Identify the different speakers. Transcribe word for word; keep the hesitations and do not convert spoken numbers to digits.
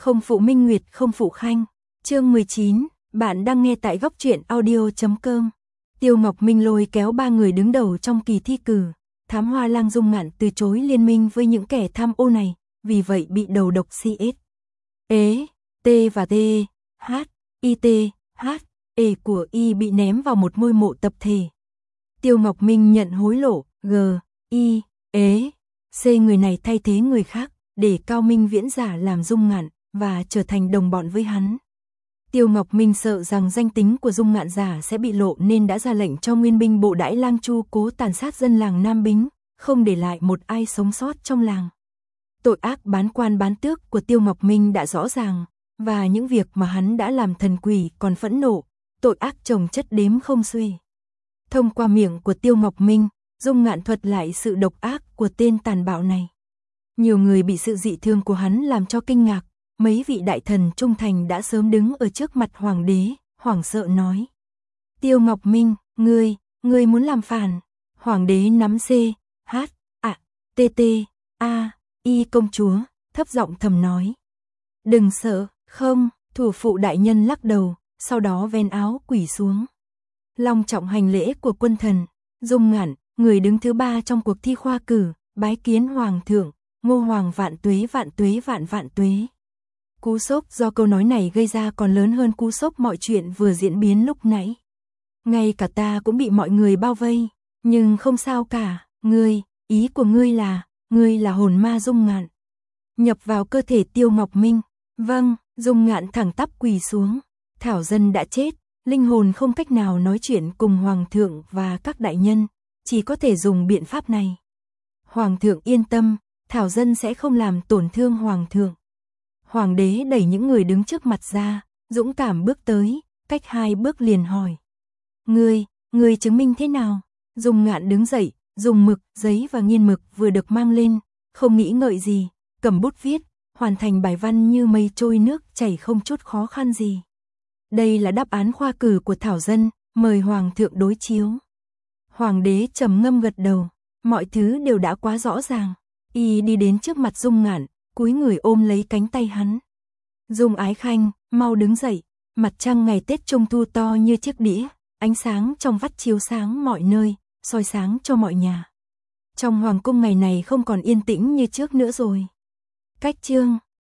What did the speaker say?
Speaker 1: Không phụ Minh Nguyệt không phụ Khanh. Chương mười chín, bạn đang nghe tại góc truyện audio chấm com. Tiêu Ngọc Minh lôi kéo ba người đứng đầu trong kỳ thi cử. Thám Hoa Lang Dung Ngạn từ chối liên minh với những kẻ tham ô này, vì vậy bị đầu độc xê ét. Ế, T và T, H, I T, H, E của Y bị ném vào một ngôi mộ tập thể. Tiêu Ngọc Minh nhận hối lộ, G, I, Ế, C người này thay thế người khác, để Cao Minh Viễn giả làm Dung Ngạn, và trở thành đồng bọn với hắn. Tiêu Ngọc Minh sợ rằng danh tính của Dung Ngạn giả sẽ bị lộ nên đã ra lệnh cho nguyên binh bộ Đãi Lang Chu cố tàn sát dân làng Nam Bính, không để lại một ai sống sót trong làng. Tội ác bán quan bán tước của Tiêu Ngọc Minh đã rõ ràng, và những việc mà hắn đã làm thần quỷ còn phẫn nộ, tội ác chồng chất đếm không xuể. Thông qua miệng của Tiêu Ngọc Minh, Dung Ngạn thuật lại sự độc ác của tên tàn bạo này. Nhiều người bị sự dị thường của hắn làm cho kinh ngạc, mấy vị đại thần trung thành đã sớm đứng ở trước mặt hoàng đế, hoảng sợ nói. Tiêu Ngọc Minh, ngươi, ngươi muốn làm phản. Hoàng đế nắm C, H, A, T T, A, Y công chúa, thấp giọng thầm nói. Đừng sợ, không, thủ phụ đại nhân lắc đầu, sau đó ven áo quỳ xuống. Long trọng hành lễ của quân thần, Dung Ngạn, người đứng thứ ba trong cuộc thi khoa cử, bái kiến hoàng thượng, Ngô Hoàng vạn tuế vạn tuế vạn vạn tuế. Cú sốc do câu nói này gây ra còn lớn hơn cú sốc mọi chuyện vừa diễn biến lúc nãy. Ngay cả ta cũng bị mọi người bao vây, nhưng không sao cả, ngươi, ý của ngươi là, ngươi là hồn ma Dung Ngạn. Nhập vào cơ thể Tiêu Ngọc Minh, vâng, Dung Ngạn thẳng tắp quỳ xuống, Thảo Dân đã chết, linh hồn không cách nào nói chuyện cùng Hoàng thượng và các đại nhân, chỉ có thể dùng biện pháp này. Hoàng thượng yên tâm, Thảo Dân sẽ không làm tổn thương Hoàng thượng. Hoàng đế đẩy những người đứng trước mặt ra, dũng cảm bước tới, cách hai bước liền hỏi. Ngươi, ngươi chứng minh thế nào? Dung Ngạn đứng dậy, dùng mực, giấy và nghiên mực vừa được mang lên, không nghĩ ngợi gì, cầm bút viết, hoàn thành bài văn như mây trôi nước chảy không chút khó khăn gì. Đây là đáp án khoa cử của Thảo Dân, mời Hoàng thượng đối chiếu. Hoàng đế trầm ngâm gật đầu, mọi thứ đều đã quá rõ ràng. Y đi đến trước mặt Dung Ngạn, cúi người ôm lấy cánh tay hắn. Dung Ái Khanh, mau đứng dậy, mặt trăng ngày Tết Trung Thu to như chiếc đĩa, ánh sáng trong vắt chiếu sáng mọi nơi, soi sáng cho mọi nhà. Trong hoàng cung ngày này không còn yên tĩnh như trước nữa rồi. Cách chương